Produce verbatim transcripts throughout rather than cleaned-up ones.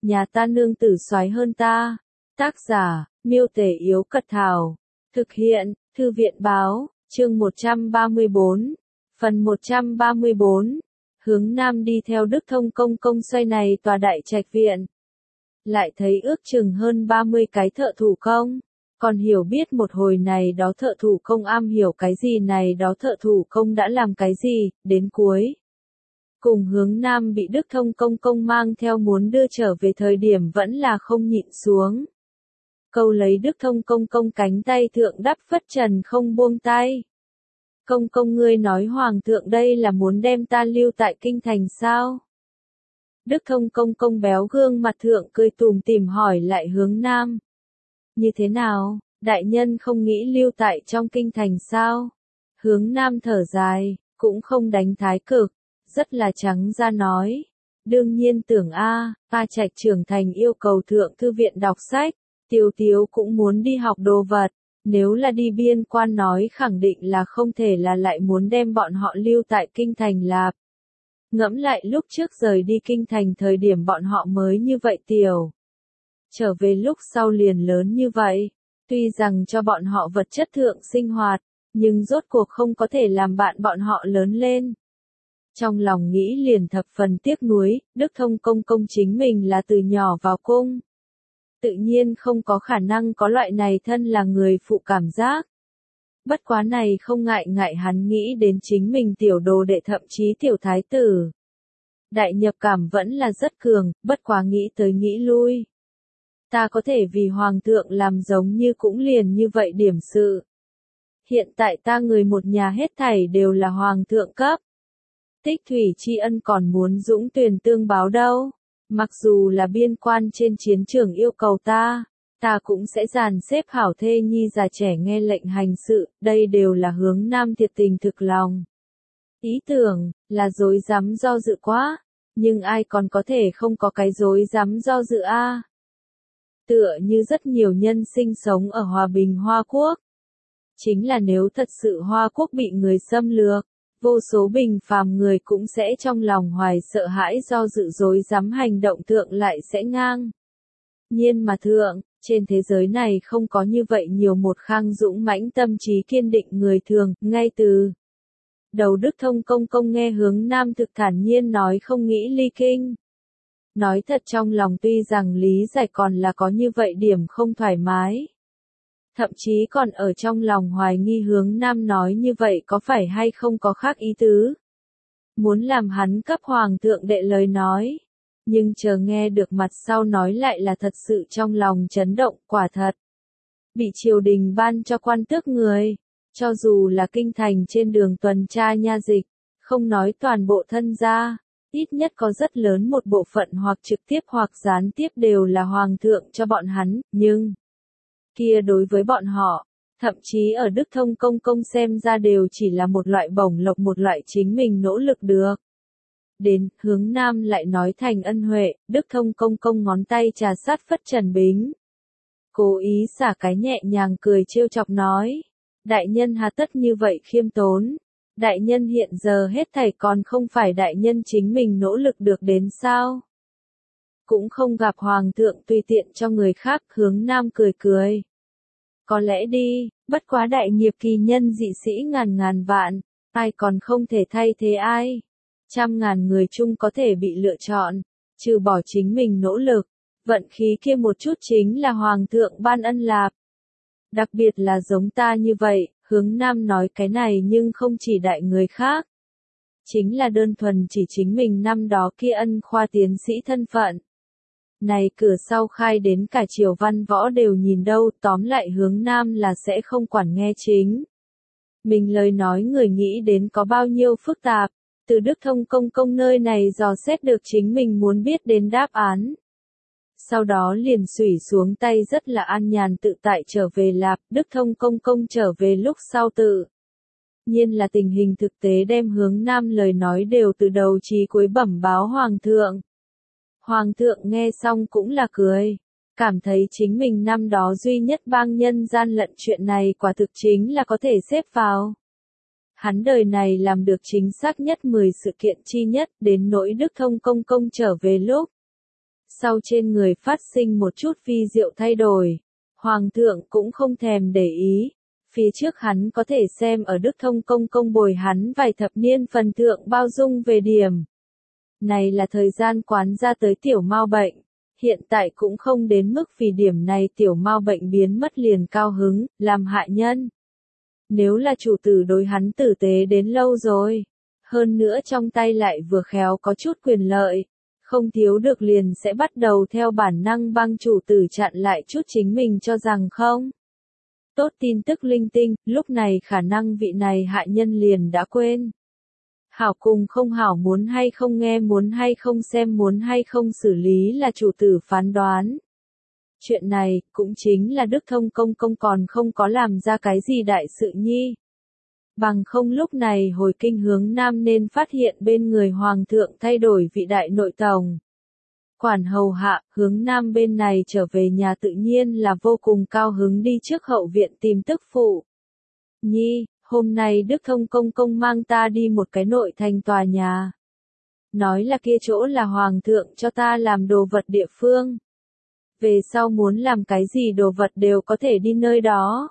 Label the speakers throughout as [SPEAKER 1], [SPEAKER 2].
[SPEAKER 1] nhà ta nương tử soái hơn ta. Tác giả, Miêu Tể Yếu Cật Thảo. Thực hiện, Thư viện Báo, chương một trăm ba mươi bốn. Phần một trăm ba mươi bốn. Hướng Nam đi theo Đức Thông Công Công xoay này tòa đại trạch viện. Lại thấy ước chừng hơn ba mươi cái thợ thủ công. Còn hiểu biết một hồi này đó thợ thủ công am hiểu cái gì này đó thợ thủ công đã làm cái gì, đến cuối. Cùng Hướng Nam bị Đức Thông Công Công mang theo muốn đưa trở về thời điểm vẫn là không nhịn xuống. Câu lấy Đức Thông Công Công cánh tay thượng đắp phất trần không buông tay. Công công ngươi nói Hoàng thượng đây là muốn đem ta lưu tại kinh thành sao? Đức Thông Công Công béo gương mặt thượng cười tủm tỉm hỏi lại Hướng Nam. Như thế nào, đại nhân không nghĩ lưu tại trong kinh thành sao? Hướng Nam thở dài, cũng không đánh thái cực, rất là trắng ra nói. Đương nhiên tưởng A, A Trạch trưởng thành yêu cầu thượng thư viện đọc sách, Tiếu Tiếu cũng muốn đi học đồ vật, nếu là đi biên quan nói khẳng định là không thể là lại muốn đem bọn họ lưu tại kinh thành lạp. Ngẫm lại lúc trước rời đi kinh thành thời điểm bọn họ mới như vậy tiểu. Trở về lúc sau liền lớn như vậy, tuy rằng cho bọn họ vật chất thượng sinh hoạt, nhưng rốt cuộc không có thể làm bạn bọn họ lớn lên. Trong lòng nghĩ liền thập phần tiếc nuối, Đức Thông Công Công chính mình là từ nhỏ vào cung. Tự nhiên không có khả năng có loại này thân là người phụ cảm giác. Bất quá này không ngại ngại hắn nghĩ đến chính mình tiểu đồ đệ thậm chí tiểu thái tử. Đại nhập cảm vẫn là rất cường, bất quá nghĩ tới nghĩ lui. Ta có thể vì hoàng thượng làm giống như cũng liền như vậy điểm sự. Hiện tại ta người một nhà hết thảy đều là hoàng thượng cấp. Tích thủy tri ân còn muốn dũng tuyển tương báo đâu. Mặc dù là biên quan trên chiến trường yêu cầu ta, ta cũng sẽ dàn xếp hảo thê nhi già trẻ nghe lệnh hành sự, đây đều là Hướng Nam thiệt tình thực lòng. Ý tưởng, là dối dám do dự quá, nhưng ai còn có thể không có cái dối dám do dự a? Tựa như rất nhiều nhân sinh sống ở hòa bình Hoa Quốc. Chính là nếu thật sự Hoa Quốc bị người xâm lược, vô số bình phàm người cũng sẽ trong lòng hoài sợ hãi do dự dối dám hành động thượng lại sẽ ngang. Nhiên mà thượng, trên thế giới này không có như vậy nhiều một khang dũng mãnh tâm trí kiên định người thường, ngay từ đầu Đức Thông Công Công nghe Hướng Nam thực thản nhiên nói không nghĩ ly kinh. Nói thật trong lòng tuy rằng lý giải còn là có như vậy điểm không thoải mái. Thậm chí còn ở trong lòng hoài nghi Hướng Nam nói như vậy có phải hay không có khác ý tứ. Muốn làm hắn cấp hoàng thượng đệ lời nói. Nhưng chờ nghe được mặt sau nói lại là thật sự trong lòng chấn động, quả thật. Bị triều đình ban cho quan tước người, cho dù là kinh thành trên đường tuần tra nha dịch, không nói toàn bộ thân gia, ít nhất có rất lớn một bộ phận hoặc trực tiếp hoặc gián tiếp đều là hoàng thượng cho bọn hắn, nhưng kia đối với bọn họ, thậm chí ở Đức Thông Công Công xem ra đều chỉ là một loại bổng lộc một loại chính mình nỗ lực được. Đến, Hướng Nam lại nói thành ân huệ, Đức Thông Công Công ngón tay trà sát phất trần bính. Cố ý xả cái nhẹ nhàng cười trêu chọc nói, đại nhân hà tất như vậy khiêm tốn, đại nhân hiện giờ hết thảy còn không phải đại nhân chính mình nỗ lực được đến sao. Cũng không gặp hoàng thượng tùy tiện cho người khác, Hướng Nam cười cười. Có lẽ đi, bất quá đại nghiệp kỳ nhân dị sĩ ngàn ngàn vạn, ai còn không thể thay thế ai. Trăm ngàn người chung có thể bị lựa chọn, trừ bỏ chính mình nỗ lực, vận khí kia một chút chính là hoàng thượng ban ân lạp. Đặc biệt là giống ta như vậy, Hướng Nam nói cái này nhưng không chỉ đại người khác. Chính là đơn thuần chỉ chính mình năm đó kia ân khoa tiến sĩ thân phận. Này cửa sau khai đến cả triều văn võ đều nhìn đâu, tóm lại Hướng Nam là sẽ không quản nghe chính. Mình lời nói người nghĩ đến có bao nhiêu phức tạp, từ Đức Thông Công Công nơi này dò xét được chính mình muốn biết đến đáp án. Sau đó liền xủy xuống tay rất là an nhàn tự tại trở về lạp, Đức Thông Công Công trở về lúc sau tự. Nhiên là tình hình thực tế đem Hướng Nam lời nói đều từ đầu chí cuối bẩm báo Hoàng thượng. Hoàng thượng nghe xong cũng là cười, cảm thấy chính mình năm đó duy nhất bang nhân gian lận chuyện này quả thực chính là có thể xếp vào. Hắn đời này làm được chính xác nhất mười sự kiện chi nhất đến nỗi Đức Thông Công Công trở về lúc. sau trên người phát sinh một chút vi diệu thay đổi. Hoàng thượng cũng không thèm để ý. Phía trước hắn có thể xem ở Đức Thông Công Công bồi hắn vài thập niên phần thượng bao dung về điểm. Này là thời gian quán ra tới tiểu mao bệnh. Hiện tại cũng không đến mức vì điểm này tiểu mao bệnh biến mất liền cao hứng, làm hại nhân. Nếu là chủ tử đối hắn tử tế đến lâu rồi, hơn nữa trong tay lại vừa khéo có chút quyền lợi, không thiếu được liền sẽ bắt đầu theo bản năng băng chủ tử chặn lại chút chính mình cho rằng không. Tốt tin tức linh tinh, lúc này khả năng vị này hại nhân liền đã quên. Hảo cùng không hảo, muốn hay không nghe, muốn hay không xem, muốn hay không xử lý là chủ tử phán đoán. Chuyện này, cũng chính là Đức Thông Công Công còn không có làm ra cái gì đại sự nhi. Bằng không lúc này hồi kinh hướng Nam nên phát hiện bên người Hoàng thượng thay đổi vị đại nội tổng. Quản hầu hạ, hướng Nam bên này trở về nhà tự nhiên là vô cùng cao hứng đi trước hậu viện tìm tức phụ. Nhi, hôm nay Đức Thông Công Công mang ta đi một cái nội thành tòa nhà. Nói là kia chỗ là Hoàng thượng cho ta làm đồ vật địa phương. Về sau muốn làm cái gì đồ vật đều có thể đi nơi đó.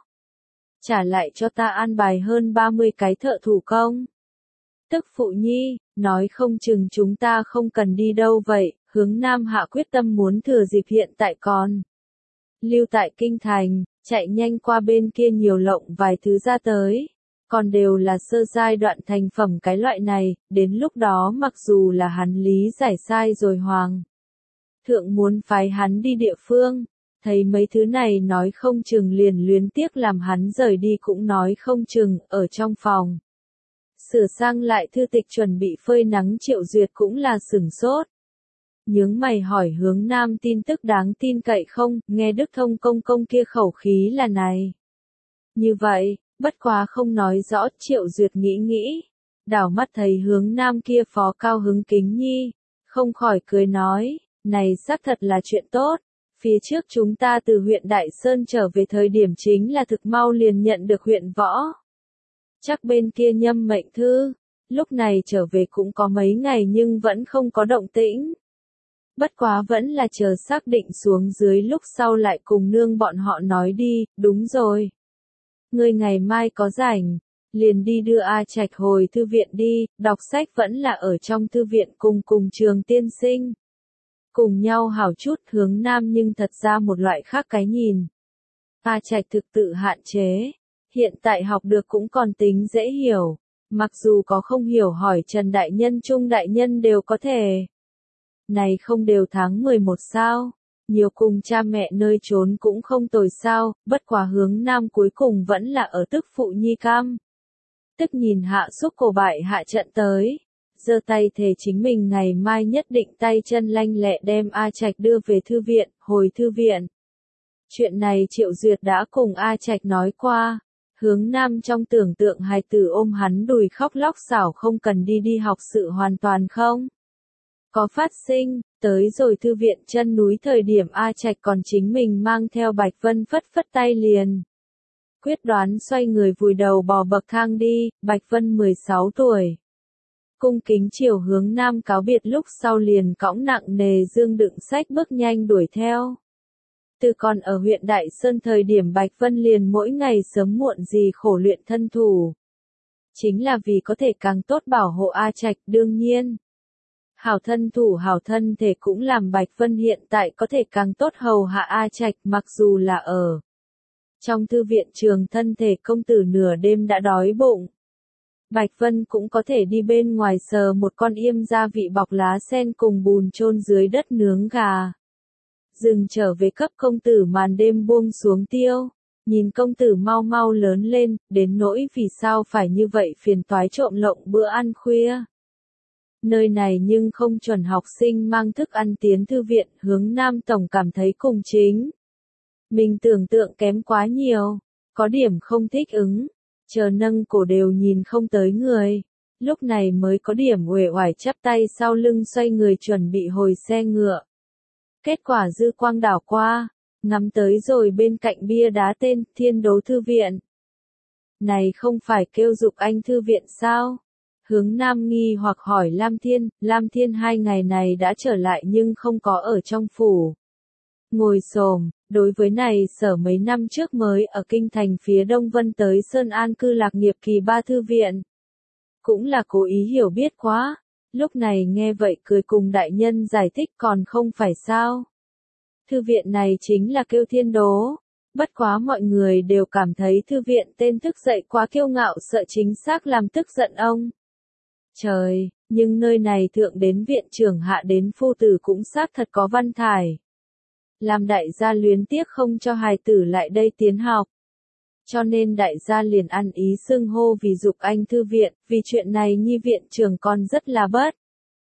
[SPEAKER 1] Trả lại cho ta an bài hơn ba mươi cái thợ thủ công. Tức phụ nhi, nói không chừng chúng ta không cần đi đâu vậy, hướng Nam hạ quyết tâm muốn thừa dịp hiện tại còn. Lưu tại kinh thành, chạy nhanh qua bên kia nhiều lộng vài thứ ra tới. Còn đều là sơ giai đoạn thành phẩm cái loại này, đến lúc đó mặc dù là hắn lý giải sai rồi Hoàng thượng muốn phái hắn đi địa phương, thấy mấy thứ này nói không chừng liền luyến tiếc làm hắn rời đi cũng nói không chừng, ở trong phòng. Sửa sang lại thư tịch chuẩn bị phơi nắng Triệu Duyệt cũng là sửng sốt. Nhướng mày hỏi hướng Nam tin tức đáng tin cậy không, nghe Đức Thông Công Công kia khẩu khí là này. Như vậy, bất quá không nói rõ, Triệu Duyệt nghĩ nghĩ. Đảo mắt thấy hướng Nam kia phó cao hứng kính nhi, không khỏi cười nói, này xác thật là chuyện tốt. Phía trước chúng ta từ huyện Đại Sơn trở về thời điểm chính là thực mau liền nhận được huyện Võ. Chắc bên kia nhâm mệnh thư, lúc này trở về cũng có mấy ngày nhưng vẫn không có động tĩnh. Bất quá vẫn là chờ xác định xuống dưới lúc sau lại cùng nương bọn họ nói đi, đúng rồi. Ngươi ngày mai có rảnh, liền đi đưa A Trạch hồi thư viện đi, đọc sách vẫn là ở trong thư viện cùng cùng Trường tiên sinh. Cùng nhau hảo chút, hướng Nam nhưng thật ra một loại khác cái nhìn. A Trạch thực tự hạn chế, hiện tại học được cũng còn tính dễ hiểu, mặc dù có không hiểu hỏi Trần Đại Nhân Trung Đại Nhân đều có thể. Này không đều tháng mười một sao, nhiều cùng cha mẹ nơi trốn cũng không tồi sao, bất quá hướng Nam cuối cùng vẫn là ở tức phụ nhi cam. Tức nhìn hạ xúc cổ bại hạ trận tới. Giơ tay thề chính mình ngày mai nhất định tay chân lanh lẹ đem A Trạch đưa về thư viện, hồi thư viện. Chuyện này Triệu Duyệt đã cùng A Trạch nói qua, hướng Nam trong tưởng tượng hài tử ôm hắn đùi khóc lóc xảo không cần đi đi học sự hoàn toàn không. Có phát sinh, tới rồi thư viện chân núi thời điểm A Trạch còn chính mình mang theo Bạch Vân phất phất tay liền. Quyết đoán xoay người vùi đầu bò bậc thang đi, Bạch Vân mười sáu tuổi. Cung kính chiều hướng Nam cáo biệt lúc sau liền cõng nặng nề dương đựng sách bước nhanh đuổi theo. Từ còn ở huyện Đại Sơn thời điểm Bạch Vân liền mỗi ngày sớm muộn gì khổ luyện thân thủ. Chính là vì có thể càng tốt bảo hộ A Trạch đương nhiên. Hảo thân thủ hảo thân thể cũng làm Bạch Vân hiện tại có thể càng tốt hầu hạ A Trạch mặc dù là ở. Trong thư viện trường thân thể công tử nửa đêm đã đói bụng. Bạch Vân cũng có thể đi bên ngoài sờ một con yêm gia vị bọc lá sen cùng bùn chôn dưới đất nướng gà. Dừng trở về cấp công tử màn đêm buông xuống tiêu, nhìn công tử mau mau lớn lên, đến nỗi vì sao phải như vậy phiền toái trộm lộng bữa ăn khuya. Nơi này nhưng không chuẩn học sinh mang thức ăn tiến thư viện, hướng Nam tổng cảm thấy cùng chính. Mình tưởng tượng kém quá nhiều, có điểm không thích ứng. Chờ nâng cổ đều nhìn không tới người, lúc này mới có điểm uể oải chắp tay sau lưng xoay người chuẩn bị hồi xe ngựa. Kết quả dư quang đảo qua, ngắm tới rồi bên cạnh bia đá tên Thiên Đố Thư Viện. Này không phải kêu dục anh thư viện sao? Hướng Nam nghi hoặc hỏi Lam Thiên, Lam Thiên hai ngày này đã trở lại nhưng không có ở trong phủ. Ngồi xổm, đối với này Sở mấy năm trước mới ở kinh thành phía Đông Vân tới Sơn An cư lạc nghiệp kỳ ba thư viện. Cũng là cố ý hiểu biết quá, lúc này nghe vậy cười cùng đại nhân giải thích còn không phải sao. Thư viện này chính là kêu Thiên Đố, bất quá mọi người đều cảm thấy thư viện tên thức dậy quá kiêu ngạo sợ chính xác làm tức giận ông. Trời, nhưng nơi này thượng đến viện trưởng hạ đến phu tử cũng xác thật có văn thải. Làm đại gia luyến tiếc không cho hài tử lại đây tiến học. Cho nên đại gia liền ăn ý xưng hô vì dục anh thư viện, vì chuyện này nhi viện trưởng còn rất là bất.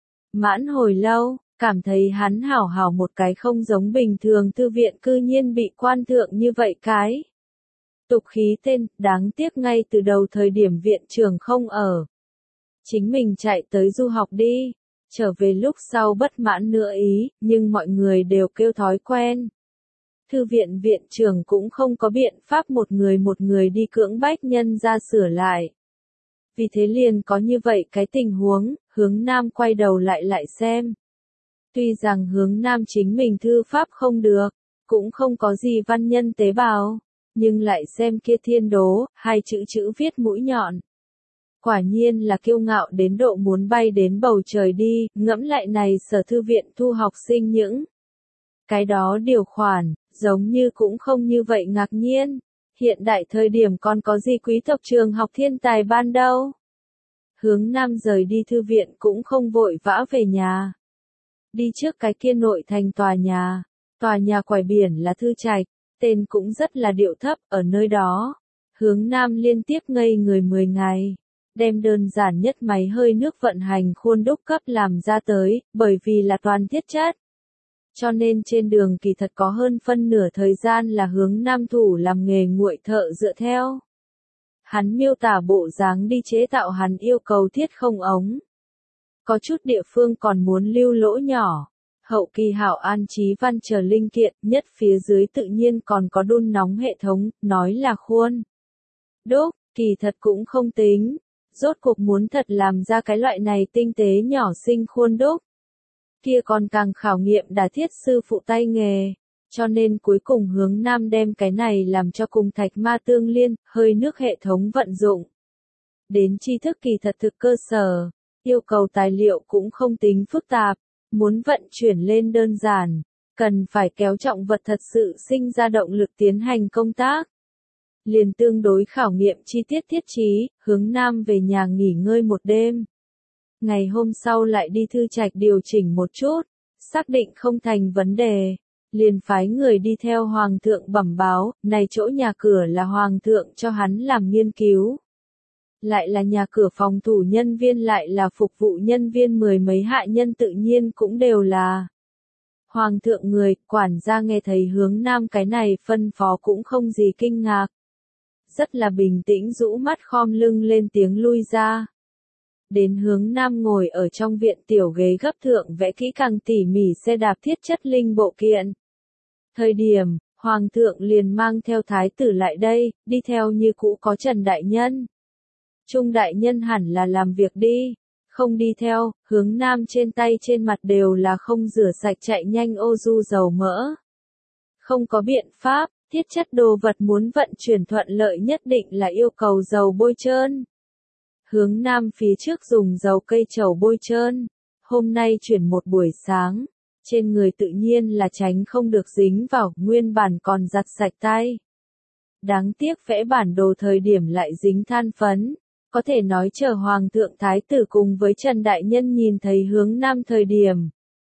[SPEAKER 1] Mãn hồi lâu, cảm thấy hắn hảo hảo một cái không giống bình thường thư viện cư nhiên bị quan thượng như vậy cái. Tục khí tên, đáng tiếc ngay từ đầu thời điểm viện trưởng không ở. Chính mình chạy tới du học đi, trở về lúc sau bất mãn nữa ý, nhưng mọi người đều kêu thói quen. Thư viện viện trưởng cũng không có biện pháp một người một người đi cưỡng bách nhân ra sửa lại. Vì thế liền có như vậy cái tình huống, Hướng Nam quay đầu lại lại xem. Tuy rằng Hướng Nam chính mình thư pháp không được, cũng không có gì văn nhân tế bào, nhưng lại xem kia Thiên Đố, hai chữ chữ viết mũi nhọn. Quả nhiên là kiêu ngạo đến độ muốn bay đến bầu trời đi, ngẫm lại này Sở thư viện thu học sinh những. Cái đó điều khoản, giống như cũng không như vậy ngạc nhiên. Hiện đại thời điểm còn có gì quý tộc trường học thiên tài ban đâu. Hướng Nam rời đi thư viện cũng không vội vã về nhà. Đi trước cái kia nội thành tòa nhà. Tòa nhà quải biển là Thư Trạch, tên cũng rất là điệu thấp ở nơi đó. Hướng Nam liên tiếp ngây người mười ngày. Đem đơn giản nhất máy hơi nước vận hành khuôn đúc cấp làm ra tới, bởi vì là toàn thiết chất. Cho nên trên đường kỳ thật có hơn phân nửa thời gian là Hướng Nam thủ làm nghề nguội thợ dựa theo. Hắn miêu tả bộ dáng đi chế tạo hắn yêu cầu thiết không ống. Có chút địa phương còn muốn lưu lỗ nhỏ. Hậu kỳ hảo an trí văn chờ linh kiện, nhất phía dưới tự nhiên còn có đun nóng hệ thống, nói là khuôn đúc, kỳ thật cũng không tính. Rốt cuộc muốn thật làm ra cái loại này tinh tế nhỏ xinh khuôn đúc. Kia còn càng khảo nghiệm đả thiết sư phụ tay nghề. Cho nên cuối cùng Hướng Nam đem cái này làm cho cùng thạch ma tương liên, hơi nước hệ thống vận dụng. Đến tri thức kỳ thật thực cơ sở, yêu cầu tài liệu cũng không tính phức tạp, muốn vận chuyển lên đơn giản, cần phải kéo trọng vật thật sự sinh ra động lực tiến hành công tác. Liền tương đối khảo nghiệm chi tiết thiết trí, Hướng Nam về nhà nghỉ ngơi một đêm. Ngày hôm sau lại đi Thư Trạch điều chỉnh một chút, xác định không thành vấn đề. Liền phái người đi theo Hoàng thượng bẩm báo, này chỗ nhà cửa là Hoàng thượng cho hắn làm nghiên cứu. Lại là nhà cửa phòng thủ nhân viên lại là phục vụ nhân viên mười mấy hạ nhân tự nhiên cũng đều là. Hoàng thượng người, quản gia nghe thấy Hướng Nam cái này phân phó cũng không gì kinh ngạc. Rất là bình tĩnh rũ mắt khom lưng lên tiếng lui ra. Đến Hướng Nam ngồi ở trong viện tiểu ghế gấp thượng vẽ kỹ càng tỉ mỉ xe đạp thiết chất linh bộ kiện. Thời điểm, Hoàng thượng liền mang theo thái tử lại đây, đi theo như cũ có Trần Đại Nhân. Trung Đại Nhân hẳn là làm việc đi, không đi theo, Hướng Nam trên tay trên mặt đều là không rửa sạch chạy nhanh ô du dầu mỡ. Không có biện pháp, thiết chất đồ vật muốn vận chuyển thuận lợi nhất định là yêu cầu dầu bôi trơn. Hướng Nam phía trước dùng dầu cây trầu bôi trơn, hôm nay chuyển một buổi sáng, trên người tự nhiên là tránh không được dính vào, nguyên bản còn giặt sạch tay. Đáng tiếc vẽ bản đồ thời điểm lại dính than phấn, có thể nói chờ Hoàng thượng Thái tử cùng với Trần Đại Nhân nhìn thấy Hướng Nam thời điểm.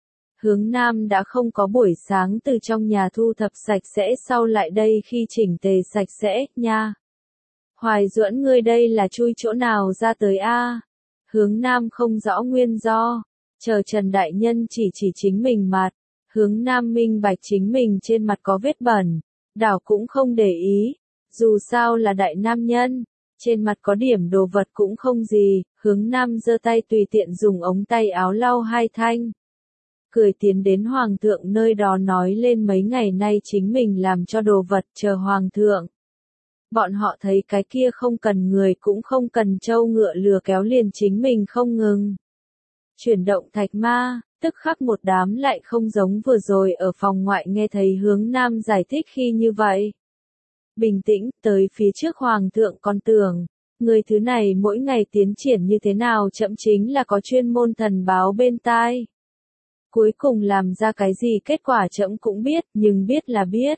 [SPEAKER 1] Hướng Nam đã không có buổi sáng từ trong nhà thu thập sạch sẽ sau lại đây khi chỉnh tề sạch sẽ, nha. Hoài Duẫn ngươi đây là chui chỗ nào ra tới a? Hướng Nam không rõ nguyên do, chờ Trần Đại Nhân chỉ chỉ chính mình mặt, Hướng Nam minh bạch chính mình trên mặt có vết bẩn, đảo cũng không để ý, dù sao là đại nam nhân, trên mặt có điểm đồ vật cũng không gì, Hướng Nam giơ tay tùy tiện dùng ống tay áo lau hai thanh. Cười tiến đến Hoàng thượng nơi đó nói lên mấy ngày nay chính mình làm cho đồ vật chờ Hoàng thượng. Bọn họ thấy cái kia không cần người cũng không cần trâu ngựa lừa kéo liền chính mình không ngừng. Chuyển động thạch ma, tức khắc một đám lại không giống vừa rồi ở phòng ngoại nghe thấy Hướng Nam giải thích khi như vậy. Bình tĩnh, tới phía trước Hoàng thượng còn tưởng, người thứ này mỗi ngày tiến triển như thế nào chậm chính là có chuyên môn thần báo bên tai. Cuối cùng làm ra cái gì kết quả chậm cũng biết, nhưng biết là biết.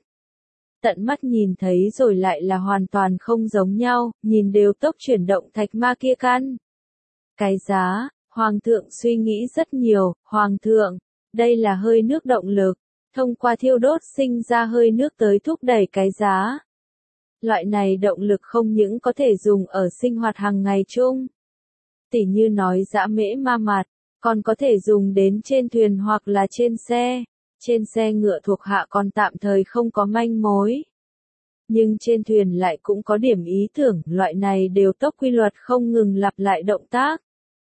[SPEAKER 1] Tận mắt nhìn thấy rồi lại là hoàn toàn không giống nhau, nhìn đều tốc chuyển động thạch ma kia căn. Cái giá, Hoàng thượng suy nghĩ rất nhiều, Hoàng thượng, đây là hơi nước động lực, thông qua thiêu đốt sinh ra hơi nước tới thúc đẩy cái giá. Loại này động lực không những có thể dùng ở sinh hoạt hàng ngày chung. Tỉ như nói dã mễ ma mạt, còn có thể dùng đến trên thuyền hoặc là trên xe. Trên xe ngựa thuộc hạ còn tạm thời không có manh mối. Nhưng trên thuyền lại cũng có điểm ý tưởng, loại này đều tốc quy luật không ngừng lặp lại động tác.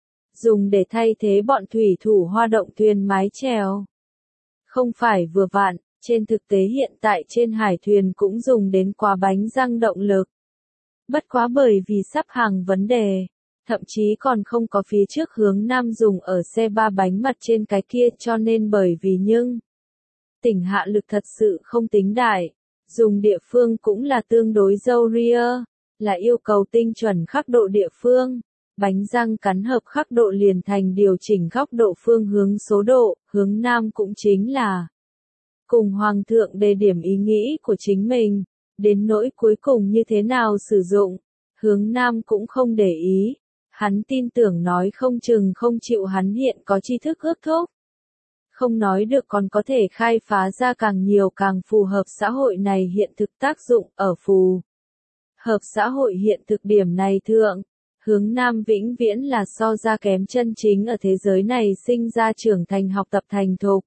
[SPEAKER 1] Dùng để thay thế bọn thủy thủ hoa động thuyền mái chèo. Không phải vừa vặn, trên thực tế hiện tại trên hải thuyền cũng dùng đến quá bánh răng động lực. Bất quá bởi vì sắp hàng vấn đề, thậm chí còn không có phía trước Hướng Nam dùng ở xe ba bánh mặt trên cái kia cho nên bởi vì nhưng tỉnh hạ lực thật sự không tính đại, dùng địa phương cũng là tương đối dâu ria, là yêu cầu tinh chuẩn khắc độ địa phương. Bánh răng cắn hợp khắc độ liền thành điều chỉnh góc độ phương hướng số độ, Hướng Nam cũng chính là cùng Hoàng thượng đề điểm ý nghĩ của chính mình, đến nỗi cuối cùng như thế nào sử dụng, Hướng Nam cũng không để ý, hắn tin tưởng nói không chừng không chịu hắn hiện có tri thức ước thúc. Không nói được còn có thể khai phá ra càng nhiều càng phù hợp xã hội này hiện thực tác dụng ở phù hợp xã hội hiện thực điểm này thượng. Hướng Nam vĩnh viễn là so ra kém chân chính ở thế giới này sinh ra trưởng thành học tập thành thục.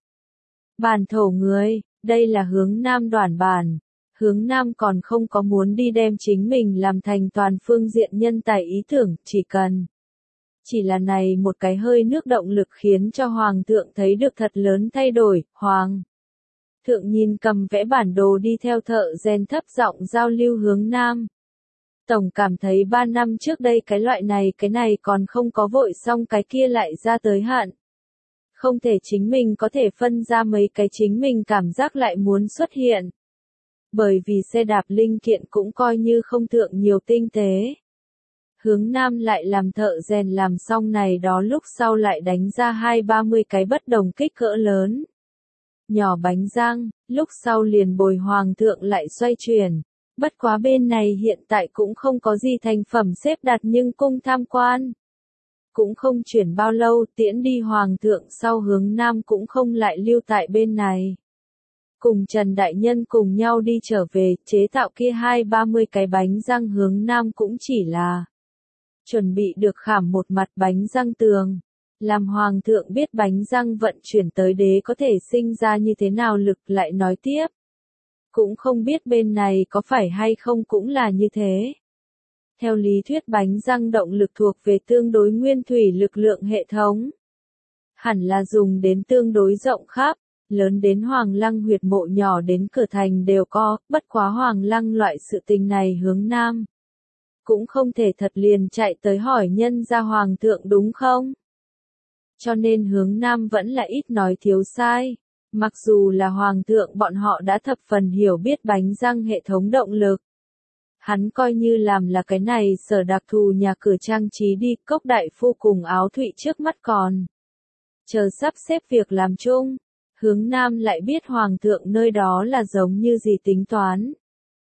[SPEAKER 1] Bản thổ người, đây là Hướng Nam đoản bản. Hướng Nam còn không có muốn đi đem chính mình làm thành toàn phương diện nhân tài ý tưởng, chỉ cần. Chỉ là này một cái hơi nước động lực khiến cho Hoàng thượng thấy được thật lớn thay đổi, Hoàng. Thượng nhìn cầm vẽ bản đồ đi theo thợ rèn thấp giọng giao lưu Hướng Nam. Tổng cảm thấy ba năm trước đây cái loại này cái này còn không có vội xong cái kia lại ra tới hạn. Không thể chính mình có thể phân ra mấy cái chính mình cảm giác lại muốn xuất hiện. Bởi vì xe đạp linh kiện cũng coi như không thượng nhiều tinh tế. Hướng Nam lại làm thợ rèn làm xong này đó lúc sau lại đánh ra hai ba mươi cái bất đồng kích cỡ lớn. Nhỏ bánh răng, lúc sau liền bồi Hoàng thượng lại xoay chuyển. Bất quá bên này hiện tại cũng không có gì thành phẩm xếp đặt nhưng cung tham quan. Cũng không chuyển bao lâu tiễn đi Hoàng thượng sau Hướng Nam cũng không lại lưu tại bên này. Cùng Trần Đại Nhân cùng nhau đi trở về, chế tạo kia hai ba mươi cái bánh răng Hướng Nam cũng chỉ là chuẩn bị được khảm một mặt bánh răng tường. Làm Hoàng thượng biết bánh răng vận chuyển tới đế có thể sinh ra như thế nào lực lại nói tiếp. Cũng không biết bên này có phải hay không cũng là như thế. Theo lý thuyết bánh răng động lực thuộc về tương đối nguyên thủy lực lượng hệ thống. Hẳn là dùng đến tương đối rộng khắp, lớn đến Hoàng Lăng huyệt mộ nhỏ đến cửa thành đều có, bất quá Hoàng Lăng loại sự tình này Hướng Nam. Cũng không thể thật liền chạy tới hỏi nhân ra Hoàng thượng đúng không? Cho nên Hướng Nam vẫn là ít nói thiếu sai. Mặc dù là Hoàng thượng bọn họ đã thập phần hiểu biết bánh răng hệ thống động lực. Hắn coi như làm là cái này sở đặc thù nhà cửa trang trí đi, cốc đại phu cùng áo thụy trước mắt còn. Chờ sắp xếp việc làm chung, Hướng Nam lại biết Hoàng thượng nơi đó là giống như gì tính toán.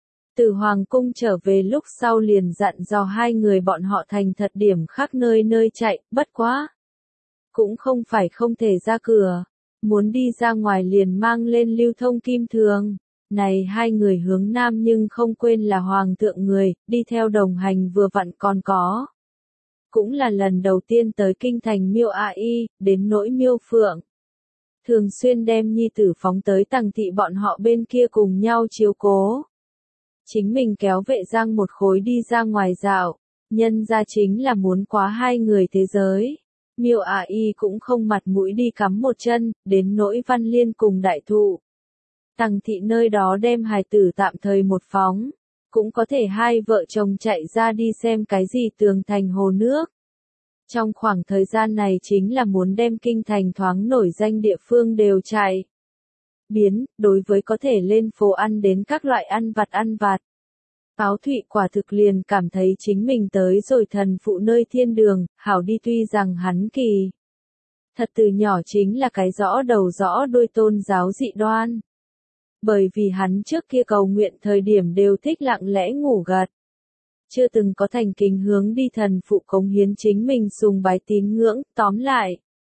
[SPEAKER 1] Từ Hoàng cung trở về lúc sau liền dặn dò hai người bọn họ thành thật điểm khác nơi nơi chạy, bất quá. Cũng không phải không thể ra cửa. Muốn đi ra ngoài liền mang lên lưu thông kim thường. Này hai người Hướng Nam nhưng không quên là Hoàng thượng người, đi theo đồng hành vừa vặn còn có. Cũng là lần đầu tiên tới kinh thành Miêu A Y, đến nỗi Miêu Phượng. Thường xuyên đem nhi tử phóng tới Tằng thị bọn họ bên kia cùng nhau chiếu cố. Chính mình kéo vệ giang một khối đi ra ngoài dạo, nhân ra chính là muốn quá hai người thế giới. Miêu A Y cũng không mặt mũi đi cắm một chân, đến nỗi Văn Liên cùng đại thụ. Tằng thị nơi đó đem hài tử tạm thời một phóng, cũng có thể hai vợ chồng chạy ra đi xem cái gì tường thành hồ nước. Trong khoảng thời gian này chính là muốn đem kinh thành thoáng nổi danh địa phương đều chạy. Biến, đối với có thể lên phố ăn đến các loại ăn vặt ăn vặt. Áo Thụy quả thực liền cảm thấy chính mình tới rồi thần phụ nơi thiên đường, hảo đi tuy rằng hắn kỳ. Thật từ nhỏ chính là cái rõ đầu rõ đuôi tôn giáo dị đoan. Bởi vì hắn trước kia cầu nguyện thời điểm đều thích lặng lẽ ngủ gật. Chưa từng có thành kính hướng đi thần phụ cống hiến chính mình sùng bái tín ngưỡng, tóm lại.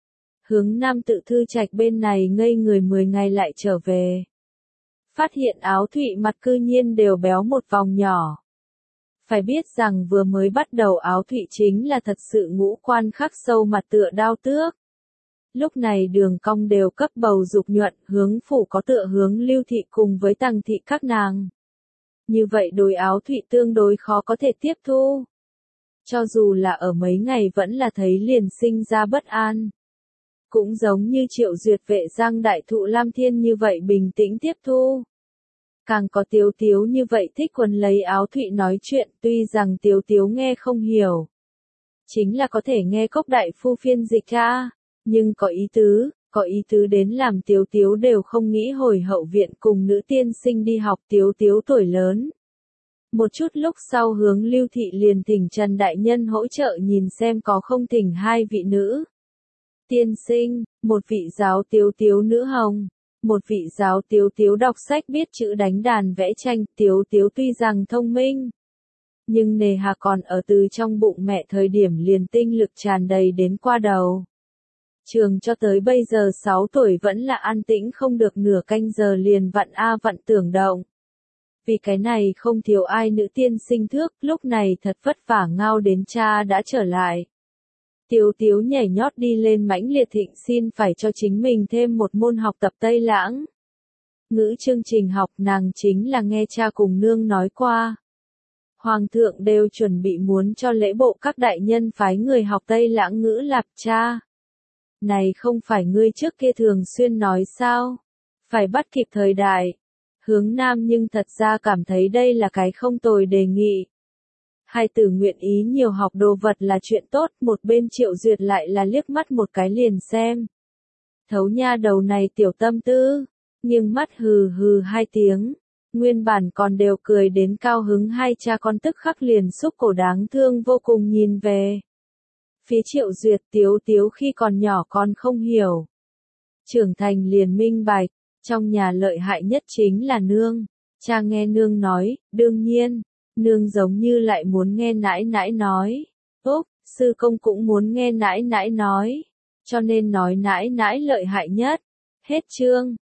[SPEAKER 1] Hướng Nam Tự Thư Trạch bên này ngây người mười ngày lại trở về. Phát hiện Áo Thụy mặt cư nhiên đều béo một vòng nhỏ. Phải biết rằng vừa mới bắt đầu Áo Thụy chính là thật sự ngũ quan khắc sâu mặt tựa đao tước. Lúc này đường cong đều cấp bầu dục nhuận, hướng phủ có tựa hướng Lưu Thị cùng với Tằng Thị các nàng. Như vậy đối Áo Thụy tương đối khó có thể tiếp thu. Cho dù là ở mấy ngày vẫn là thấy liền sinh ra bất an. Cũng giống như Triệu Duyệt vệ Giang Đại Thụ Lam Thiên như vậy bình tĩnh tiếp thu. Càng có Tiếu Tiếu như vậy thích quần lấy Áo Thụy nói chuyện, tuy rằng Tiếu Tiếu nghe không hiểu. Chính là có thể nghe Cốc đại phu phiên dịch ra, nhưng có ý tứ, có ý tứ đến làm Tiếu Tiếu đều không nghĩ hồi hậu viện cùng nữ tiên sinh đi học. Tiếu Tiếu tuổi lớn. Một chút lúc sau hướng Lưu Thị liền thỉnh Trần Đại Nhân hỗ trợ nhìn xem có không thỉnh hai vị nữ tiên sinh, một vị giáo Tiếu Tiếu nữ hồng, một vị giáo Tiếu Tiếu đọc sách biết chữ đánh đàn vẽ tranh. Tiếu Tiếu tuy rằng thông minh, nhưng nề hà còn ở từ trong bụng mẹ thời điểm liền tinh lực tràn đầy đến qua đầu. Trường cho tới bây giờ sáu tuổi vẫn là an tĩnh không được nửa canh giờ liền vặn a vặn tưởng động. Vì cái này không thiếu ai nữ tiên sinh thước, lúc này thật vất vả ngao đến cha đã trở lại. Tiếu Tiếu nhảy nhót đi lên mãnh liệt thịnh xin phải cho chính mình thêm một môn học tập Tây Lãng. Ngữ chương trình học nàng chính là nghe cha cùng nương nói qua. Hoàng thượng đều chuẩn bị muốn cho lễ bộ các đại nhân phái người học Tây Lãng ngữ lạp cha. Này không phải ngươi trước kia thường xuyên nói sao? Phải bắt kịp thời đại. Hướng Nam nhưng thật ra cảm thấy đây là cái không tồi đề nghị. Hai tử nguyện ý nhiều học đồ vật là chuyện tốt, một bên Triệu Duyệt lại là liếc mắt một cái liền xem. Thấu nha đầu này tiểu tâm tư, nhưng mắt hừ hừ hai tiếng, nguyên bản còn đều cười đến cao hứng hai cha con tức khắc liền xúc cổ đáng thương vô cùng nhìn về. Phía Triệu Duyệt Tiếu Tiếu khi còn nhỏ còn không hiểu. Trưởng thành liền minh bạch, trong nhà lợi hại nhất chính là nương. Cha nghe nương nói, đương nhiên, nương giống như lại muốn nghe nãi nãi nói. Úc, sư công cũng muốn nghe nãi nãi nói. Cho nên nói nãi nãi lợi hại nhất. Hết chương.